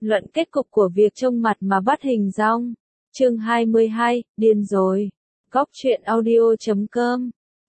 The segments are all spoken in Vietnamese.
Luận kết cục của việc trông mặt mà bắt hình dong. Chương 22, điên rồi. Góc truyện audio.com.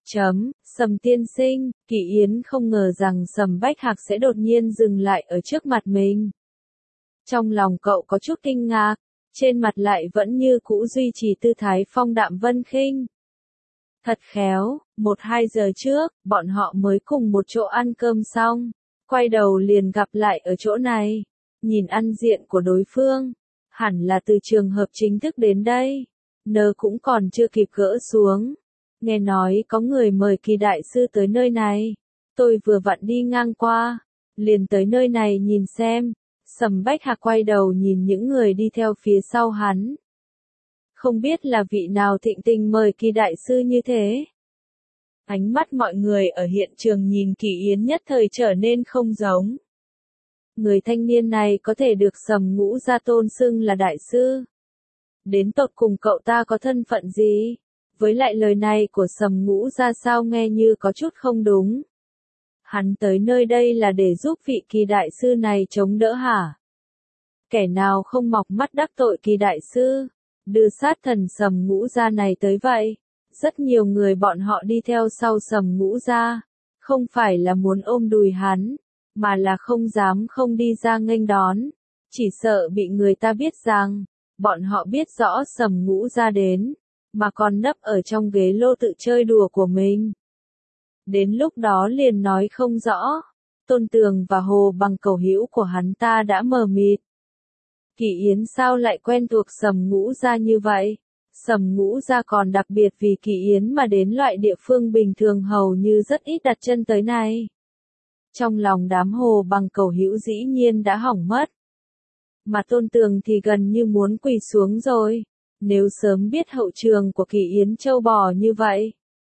Sầm tiên sinh, Kỳ Yến không ngờ rằng Sầm Bách Hạc sẽ đột nhiên dừng lại ở trước mặt mình. Trong lòng cậu có chút kinh ngạc, trên mặt lại vẫn như cũ duy trì tư thái phong đạm vân khinh. Thật khéo, 1-2 giờ trước, bọn họ mới cùng một chỗ ăn cơm xong, quay đầu liền gặp lại ở chỗ này. Nhìn ăn diện của đối phương, hẳn là từ trường hợp chính thức đến đây. Nơ cũng còn chưa kịp gỡ xuống. Nghe nói có người mời Kỳ đại sư tới nơi này. Tôi vừa vặn đi ngang qua, liền tới nơi này nhìn xem. Sầm Bách Hạc quay đầu nhìn những người đi theo phía sau hắn. Không biết là vị nào thịnh tình mời Kỳ đại sư như thế. Ánh mắt mọi người ở hiện trường nhìn Kỳ Yến nhất thời trở nên không giống. Người thanh niên này có thể được Sầm Ngũ Gia tôn xưng là đại sư. Đến tột cùng cậu ta có thân phận gì? Với lại lời này của Sầm Ngũ Gia sao nghe như có chút không đúng. Hắn tới nơi đây là để giúp vị Kỳ đại sư này chống đỡ hả? Kẻ nào không mọc mắt đắc tội Kỳ đại sư, đưa sát thần Sầm Ngũ Gia này tới vậy? Rất nhiều người bọn họ đi theo sau Sầm Ngũ Gia, không phải là muốn ôm đùi hắn, mà là không dám không đi ra nghênh đón, chỉ sợ bị người ta biết rằng, bọn họ biết rõ Sầm Ngũ Gia đến, mà còn nấp ở trong ghế lô tự chơi đùa của mình. Đến lúc đó liền nói không rõ, Tôn Tường và Hồ Bằng cầu hữu của hắn ta đã mờ mịt. Kỳ Yến sao lại quen thuộc Sầm Ngũ Gia như vậy? Sầm Ngũ Gia còn đặc biệt vì Kỳ Yến mà đến loại địa phương bình thường hầu như rất ít đặt chân tới này. Trong lòng đám Hồ Bằng cầu hữu dĩ nhiên đã hỏng mất. Mà Tôn Tường thì gần như muốn quỳ xuống rồi, nếu sớm biết hậu trường của Kỳ Yến trâu bò như vậy.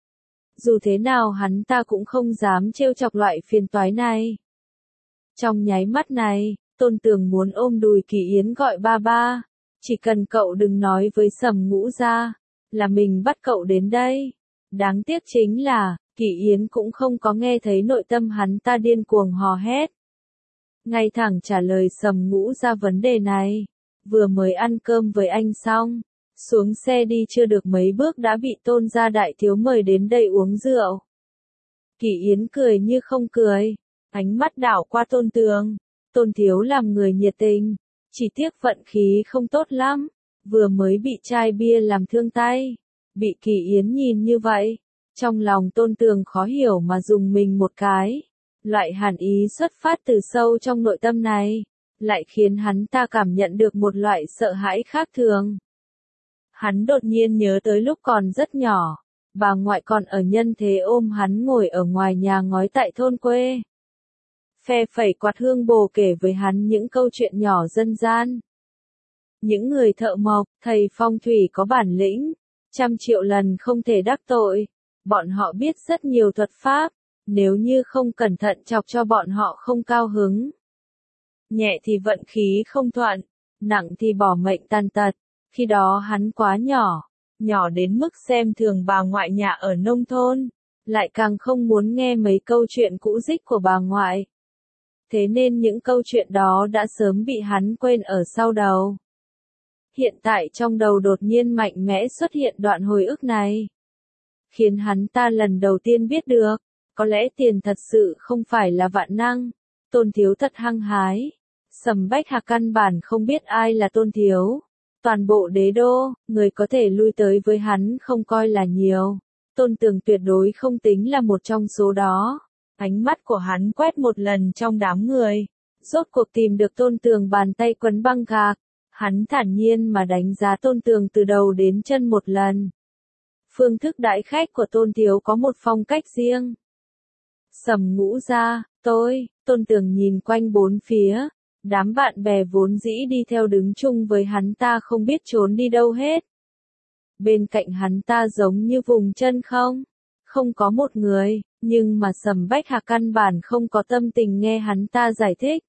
Dù thế nào hắn ta cũng không dám trêu chọc loại phiền toái này. Trong nháy mắt này, Tôn Tường muốn ôm đùi Kỳ Yến gọi ba ba, chỉ cần cậu đừng nói với Sầm Ngũ Gia, là mình bắt cậu đến đây. Đáng tiếc chính là, Kỳ Yến cũng không có nghe thấy nội tâm hắn ta điên cuồng hò hét. Ngay thẳng trả lời Sầm Ngũ Gia vấn đề này, vừa mới ăn cơm với anh xong, xuống xe đi chưa được mấy bước đã bị Tôn gia đại thiếu mời đến đây uống rượu. Kỳ Yến cười như không cười, ánh mắt đảo qua Tôn Tường. Tôn thiếu làm người nhiệt tình, chỉ tiếc vận khí không tốt lắm, vừa mới bị chai bia làm thương tay. Bị Kỳ Yến nhìn như vậy, trong lòng Tôn Tường khó hiểu mà dùng mình một cái. Loại hàn ý xuất phát từ sâu trong nội tâm này, lại khiến hắn ta cảm nhận được một loại sợ hãi khác thường. Hắn đột nhiên nhớ tới lúc còn rất nhỏ, bà ngoại còn ở nhân thế ôm hắn ngồi ở ngoài nhà ngói tại thôn quê. Phe phẩy quạt hương bồ kể với hắn những câu chuyện nhỏ dân gian. Những người thợ mộc, thầy phong thủy có bản lĩnh, 100 triệu lần không thể đắc tội. Bọn họ biết rất nhiều thuật pháp, nếu như không cẩn thận chọc cho bọn họ không cao hứng. Nhẹ thì vận khí không thuận, nặng thì bỏ mệnh tàn tật. Khi đó hắn quá nhỏ, nhỏ đến mức xem thường bà ngoại nhà ở nông thôn, lại càng không muốn nghe mấy câu chuyện cũ dích của bà ngoại. Thế nên những câu chuyện đó đã sớm bị hắn quên ở sau đầu. Hiện tại trong đầu đột nhiên mạnh mẽ xuất hiện đoạn hồi ức này, khiến hắn ta lần đầu tiên biết được, có lẽ tiền thật sự không phải là vạn năng. Tôn thiếu thật hăng hái. Sầm Bách Hạc căn bản không biết ai là Tôn thiếu. Toàn bộ đế đô, người có thể lui tới với hắn không coi là nhiều. Tôn Tường tuyệt đối không tính là một trong số đó. Ánh mắt của hắn quét một lần trong đám người, rốt cuộc tìm được Tôn Tường bàn tay quấn băng gạc. Hắn thản nhiên mà đánh giá Tôn Tường từ đầu đến chân một lần. Phương thức đãi khách của Tôn thiếu có một phong cách riêng. Sầm Ngũ Gia, Tôn Tường nhìn quanh bốn phía. Đám bạn bè vốn dĩ đi theo đứng chung với hắn ta không biết trốn đi đâu hết. Bên cạnh hắn ta giống như vùng chân không có một người, nhưng mà Sầm Bách Hạc căn bản không có tâm tình nghe hắn ta giải thích.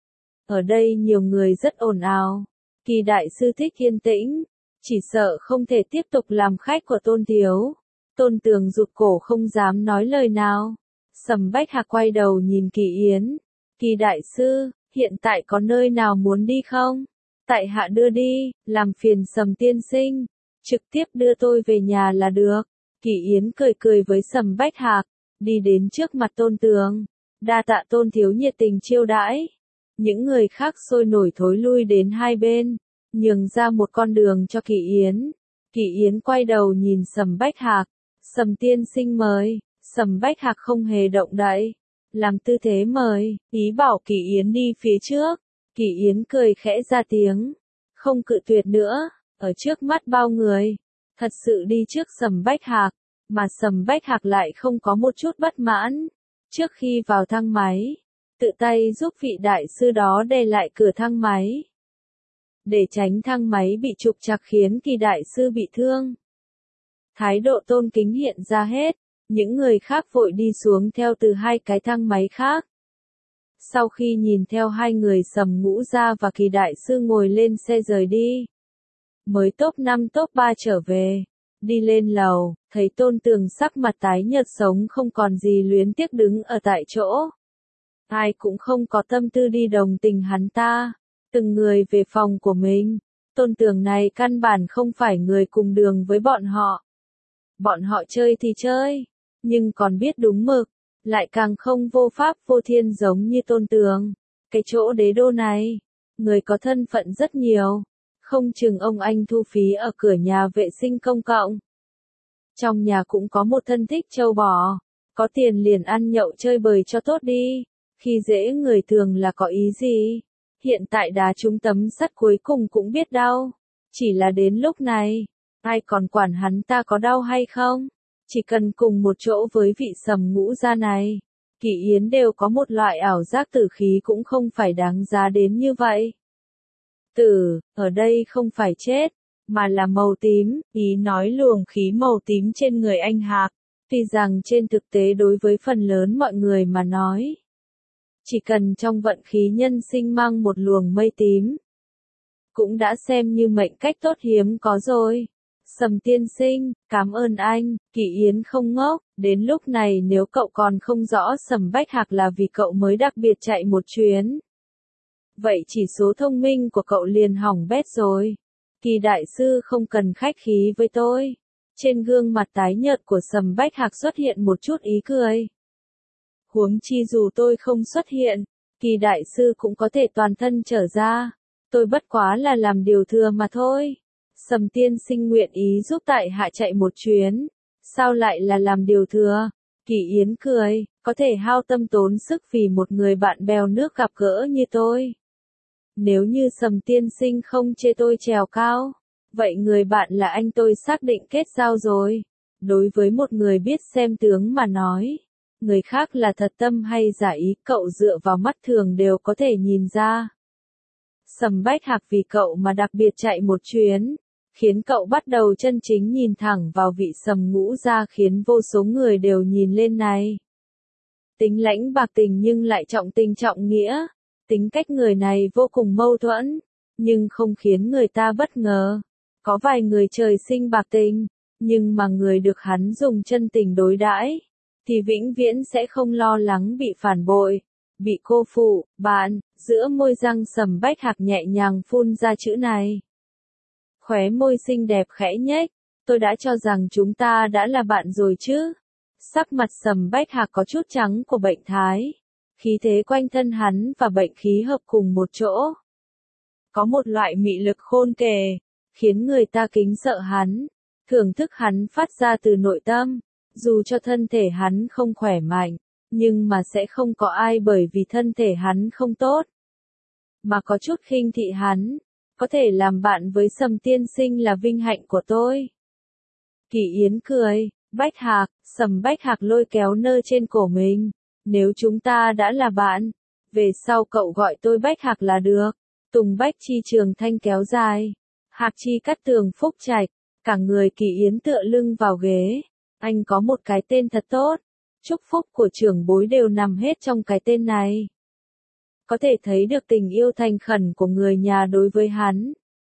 Ở đây nhiều người rất ồn ào, Kỳ đại sư thích yên tĩnh, chỉ sợ không thể tiếp tục làm khách của Tôn thiếu. Tôn Tường rụt cổ không dám nói lời nào. Sầm Bách Hạc quay đầu nhìn Kỳ Yến. Kỳ đại sư, hiện tại có nơi nào muốn đi không? Tại hạ đưa đi, làm phiền Sầm tiên sinh, trực tiếp đưa tôi về nhà là được. Kỳ Yến cười cười với Sầm Bách Hạc, đi đến trước mặt Tôn Tường. Đa tạ Tôn thiếu nhiệt tình chiêu đãi. Những người khác sôi nổi thối lui đến hai bên, nhường ra một con đường cho Kỳ Yến. Kỳ Yến quay đầu nhìn Sầm Bách Hạc, Sầm tiên sinh mời. Sầm Bách Hạc không hề động đậy, làm tư thế mời, ý bảo Kỳ Yến đi phía trước. Kỳ Yến cười khẽ ra tiếng, không cự tuyệt nữa, ở trước mắt bao người, thật sự đi trước Sầm Bách Hạc, mà Sầm Bách Hạc lại không có một chút bất mãn. Trước khi vào thang máy, tự tay giúp vị đại sư đó đè lại cửa thang máy, để tránh thang máy bị trục trặc khiến Kỳ đại sư bị thương. Thái độ tôn kính hiện ra hết, những người khác vội đi xuống theo từ hai cái thang máy khác. Sau khi nhìn theo hai người Sầm Ngũ Gia và Kỳ đại sư ngồi lên xe rời đi, mới top 5 top 3 trở về, đi lên lầu, thấy Tôn Tường sắc mặt tái nhợt sống không còn gì luyến tiếc đứng ở tại chỗ. Ai cũng không có tâm tư đi đồng tình hắn ta, từng người về phòng của mình. Tôn Tường này căn bản không phải người cùng đường với bọn họ. Bọn họ chơi thì chơi, nhưng còn biết đúng mực, lại càng không vô pháp vô thiên giống như Tôn Tường. Cái chỗ đế đô này, người có thân phận rất nhiều, không chừng ông anh thu phí ở cửa nhà vệ sinh công cộng. Trong nhà cũng có một thân thích trâu bò, có tiền liền ăn nhậu chơi bời cho tốt đi, khi dễ người thường là có ý gì. Hiện tại đá trúng tấm sắt cuối cùng cũng biết đau, chỉ là đến lúc này, ai còn quản hắn ta có đau hay không, chỉ cần cùng một chỗ với vị Sầm Ngũ Gia này, Kỳ Yến đều có một loại ảo giác tử khí cũng không phải đáng giá đến như vậy. Tử, ở đây không phải chết, mà là màu tím, ý nói luồng khí màu tím trên người anh Hạc, tuy rằng trên thực tế đối với phần lớn mọi người mà nói, chỉ cần trong vận khí nhân sinh mang một luồng mây tím, cũng đã xem như mệnh cách tốt hiếm có rồi. Sầm tiên sinh, cảm ơn anh. Kỳ Yến không ngốc, đến lúc này nếu cậu còn không rõ Sầm Bách Hạc là vì cậu mới đặc biệt chạy một chuyến, vậy chỉ số thông minh của cậu liền hỏng bét rồi. Kỳ đại sư không cần khách khí với tôi. Trên gương mặt tái nhợt của Sầm Bách Hạc xuất hiện một chút ý cười. Huống chi dù tôi không xuất hiện, Kỳ đại sư cũng có thể toàn thân trở ra. Tôi bất quá là làm điều thừa mà thôi. Sầm tiên sinh nguyện ý giúp tại hạ chạy một chuyến, sao lại là làm điều thừa? Kỳ Yến cười, có thể hao tâm tốn sức vì một người bạn bèo nước gặp gỡ như tôi. Nếu như Sầm tiên sinh không chê tôi trèo cao, vậy người bạn là anh tôi xác định kết giao rồi. Đối với một người biết xem tướng mà nói, người khác là thật tâm hay giả ý cậu dựa vào mắt thường đều có thể nhìn ra. Sầm Bách Hạc vì cậu mà đặc biệt chạy một chuyến, khiến cậu bắt đầu chân chính nhìn thẳng vào vị Sầm Ngũ Gia, khiến vô số người đều nhìn lên này. Tính lãnh bạc tình nhưng lại trọng tình trọng nghĩa, tính cách người này vô cùng mâu thuẫn, nhưng không khiến người ta bất ngờ. Có vài người trời sinh bạc tình, nhưng mà người được hắn dùng chân tình đối đãi, thì vĩnh viễn sẽ không lo lắng bị phản bội, bị cô phụ. Bạn, giữa môi răng Sầm Bách Hạc nhẹ nhàng phun ra chữ này. Khóe môi xinh đẹp khẽ nhếch, tôi đã cho rằng chúng ta đã là bạn rồi chứ. Sắc mặt Sầm Bách Hạc có chút trắng của bệnh thái, khí thế quanh thân hắn và bệnh khí hợp cùng một chỗ. Có một loại mị lực khôn kể, khiến người ta kính sợ hắn, thưởng thức hắn phát ra từ nội tâm, dù cho thân thể hắn không khỏe mạnh, nhưng mà sẽ không có ai bởi vì thân thể hắn không tốt, mà có chút khinh thị hắn. Có thể làm bạn với Sầm tiên sinh là vinh hạnh của tôi. Kỳ Yến cười, Bách Hạc, Sầm Bách Hạc lôi kéo nơ trên cổ mình. Nếu chúng ta đã là bạn, về sau cậu gọi tôi Bách Hạc là được. Tùng Bách Chi trường thanh kéo dài, Hạc Chi cắt tường phúc trạch, cả người Kỳ Yến tựa lưng vào ghế. Anh có một cái tên thật tốt, chúc phúc của trưởng bối đều nằm hết trong cái tên này. Có thể thấy được tình yêu thành khẩn của người nhà đối với hắn.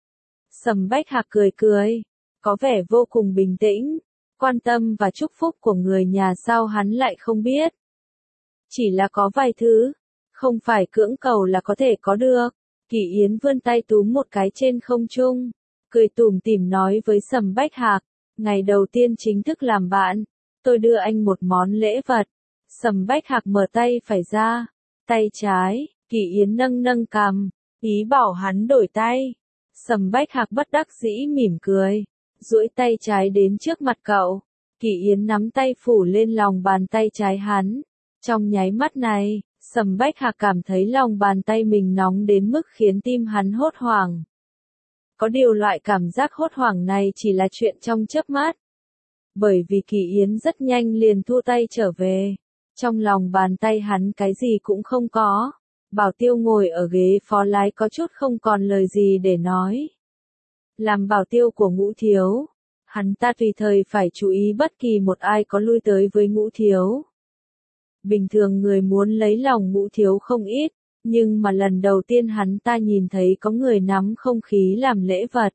Sầm Bách Hạc cười cười, có vẻ vô cùng bình tĩnh, quan tâm và chúc phúc của người nhà sao hắn lại không biết. Chỉ là có vài thứ, Không phải cưỡng cầu là có thể có được. Kỷ Yến vươn tay túm một cái trên không trung, cười tủm tỉm nói với Sầm Bách Hạc, ngày đầu tiên chính thức làm bạn, tôi đưa anh một món lễ vật. Sầm Bách Hạc mở tay phải ra, tay trái, Kỷ Yến nâng nâng cằm, ý bảo hắn đổi tay. Sầm Bách Hạc bất đắc dĩ mỉm cười, duỗi tay trái đến trước mặt cậu. Kỷ Yến nắm tay phủ lên lòng bàn tay trái hắn. Trong nháy mắt này, Sầm Bách Hạc cảm thấy lòng bàn tay mình nóng đến mức khiến tim hắn hốt hoảng. Có điều loại cảm giác hốt hoảng này chỉ là chuyện trong chớp mắt. Bởi vì Kỷ Yến rất nhanh liền thu tay trở về. Trong lòng bàn tay hắn cái gì cũng không có. Bảo Tiêu ngồi ở ghế phó lái có chút không còn lời gì để nói. Làm bảo tiêu của Ngũ Thiếu, hắn ta tùy thời phải chú ý bất kỳ một ai có lui tới với Ngũ Thiếu. Bình thường người muốn lấy lòng Ngũ Thiếu không ít, nhưng mà lần đầu tiên hắn ta nhìn thấy có người nắm không khí làm lễ vật.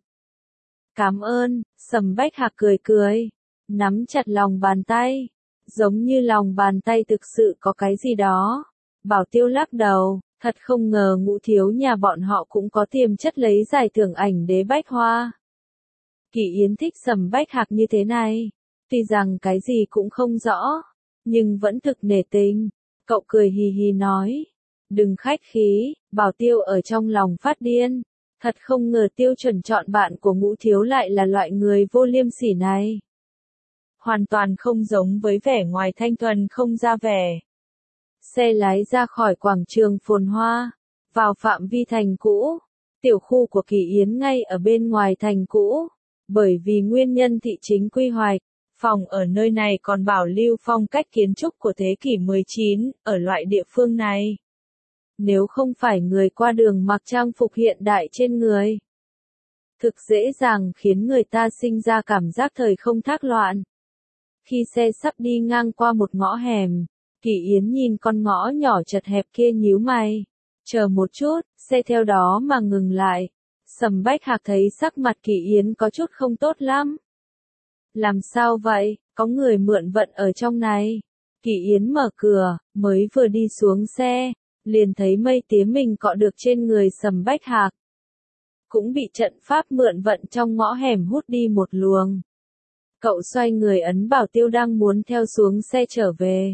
Cảm ơn, Sầm Bách Hạc cười cười, nắm chặt lòng bàn tay, giống như lòng bàn tay thực sự có cái gì đó. Bảo Tiêu lắc đầu, thật không ngờ Ngũ Thiếu nhà bọn họ cũng có tiềm chất lấy giải thưởng ảnh đế bách hoa. Kỷ Yến thích Sầm Bách Hạc như thế này, tuy rằng cái gì cũng không rõ, nhưng vẫn thực nể tình. Cậu cười hì hì nói, đừng khách khí, Bảo Tiêu ở trong lòng phát điên. Thật không ngờ tiêu chuẩn chọn bạn của Ngũ Thiếu lại là loại người vô liêm sỉ này. Hoàn toàn không giống với vẻ ngoài thanh thuần không ra vẻ. Xe lái ra khỏi quảng trường phồn hoa, vào phạm vi thành cũ. Tiểu khu của Kỷ Yến ngay ở bên ngoài thành cũ. Bởi vì nguyên nhân thị chính quy hoạch, phòng ở nơi này còn bảo lưu phong cách kiến trúc của thế kỷ 19, ở loại địa phương này. Nếu không phải người qua đường mặc trang phục hiện đại trên người, thực dễ dàng khiến người ta sinh ra cảm giác thời không thác loạn. Khi xe sắp đi ngang qua một ngõ hẻm, Kỷ Yến nhìn con ngõ nhỏ chật hẹp kia nhíu mày. Chờ một chút, xe theo đó mà ngừng lại. Sầm Bách Hạc thấy sắc mặt Kỷ Yến có chút không tốt lắm. Làm sao vậy, có người mượn vận ở trong này. Kỷ Yến mở cửa, mới vừa đi xuống xe, liền thấy mây tía mình cọ được trên người Sầm Bách Hạc. Cũng bị trận pháp mượn vận trong ngõ hẻm hút đi một luồng. Cậu xoay người ấn Bảo Tiêu đang muốn theo xuống xe trở về.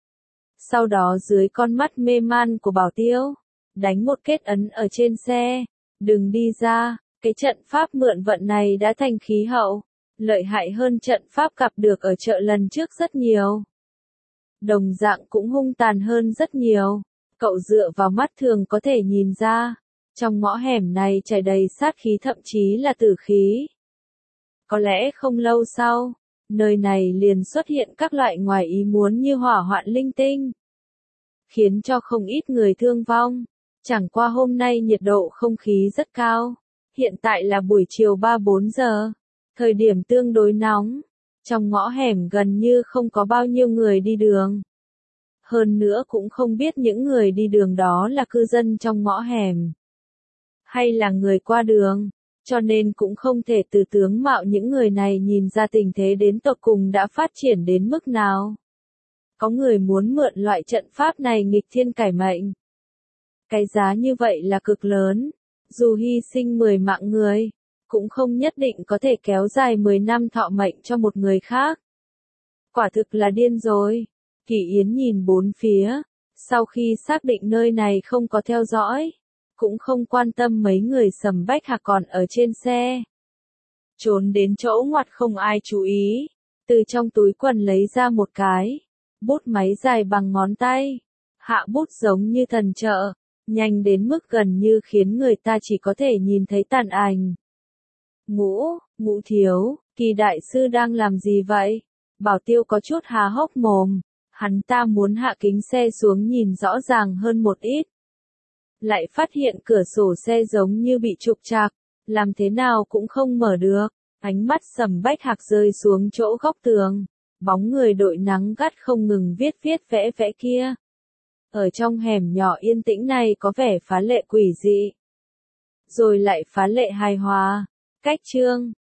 Sau đó dưới con mắt mê man của Bảo Tiêu, đánh một kết ấn ở trên xe. Đừng đi ra, cái trận pháp mượn vận này đã thành khí hậu, lợi hại hơn trận pháp gặp được ở chợ lần trước rất nhiều. Đồng dạng cũng hung tàn hơn rất nhiều. Cậu dựa vào mắt thường có thể nhìn ra, trong ngõ hẻm này trải đầy sát khí thậm chí là tử khí. Có lẽ không lâu sau, nơi này liền xuất hiện các loại ngoài ý muốn như hỏa hoạn linh tinh, khiến cho không ít người thương vong. Chẳng qua hôm nay nhiệt độ không khí rất cao, hiện tại là buổi chiều 3-4 giờ, thời điểm tương đối nóng, trong ngõ hẻm gần như không có bao nhiêu người đi đường. Hơn nữa cũng không biết những người đi đường đó là cư dân trong ngõ hẻm, hay là người qua đường, cho nên cũng không thể từ tướng mạo những người này nhìn ra tình thế đến tột cùng đã phát triển đến mức nào. Có người muốn mượn loại trận pháp này nghịch thiên cải mệnh. Cái giá như vậy là cực lớn, dù hy sinh 10 mạng người, cũng không nhất định có thể kéo dài 10 năm thọ mệnh cho một người khác. Quả thực là điên rồi. Kỷ Yến nhìn bốn phía, sau khi xác định nơi này không có theo dõi, cũng không quan tâm mấy người Sầm Bách Hạc còn ở trên xe. Trốn đến chỗ ngoặt không ai chú ý, từ trong túi quần lấy ra một cái bút máy dài bằng ngón tay, hạ bút giống như thần trợ, nhanh đến mức gần như khiến người ta chỉ có thể nhìn thấy tàn ảnh. Ngũ Thiếu, Kỳ đại sư đang làm gì vậy? Bảo Tiêu có chút há hốc mồm, hắn ta muốn hạ kính xe xuống nhìn rõ ràng hơn một ít. Lại phát hiện cửa sổ xe giống như bị trục trặc, làm thế nào cũng không mở được. Ánh mắt Sầm Bách Hạc rơi xuống chỗ góc tường, bóng người đội nắng gắt không ngừng viết vẽ vẽ kia. Ở trong hẻm nhỏ yên tĩnh này có vẻ phá lệ quỷ dị, rồi lại phá lệ hài hòa. Cách chương